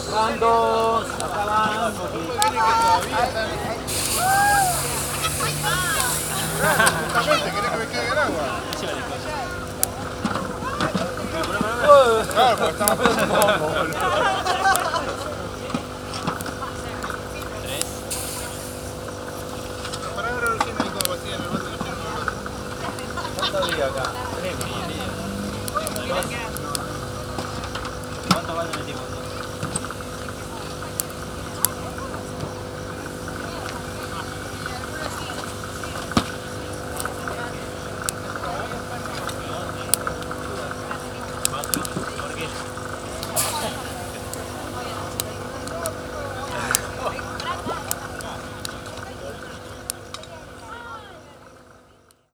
Van dos, acá van. Justamente, ¿querés que me quede el agua? Claro, porque estamos pasando bombo, boludo. Para ahora recién ahí como vacía en el bote, lo hicieron con el otro. ¿Cuánto había acá? 3 ¿Qué le queda?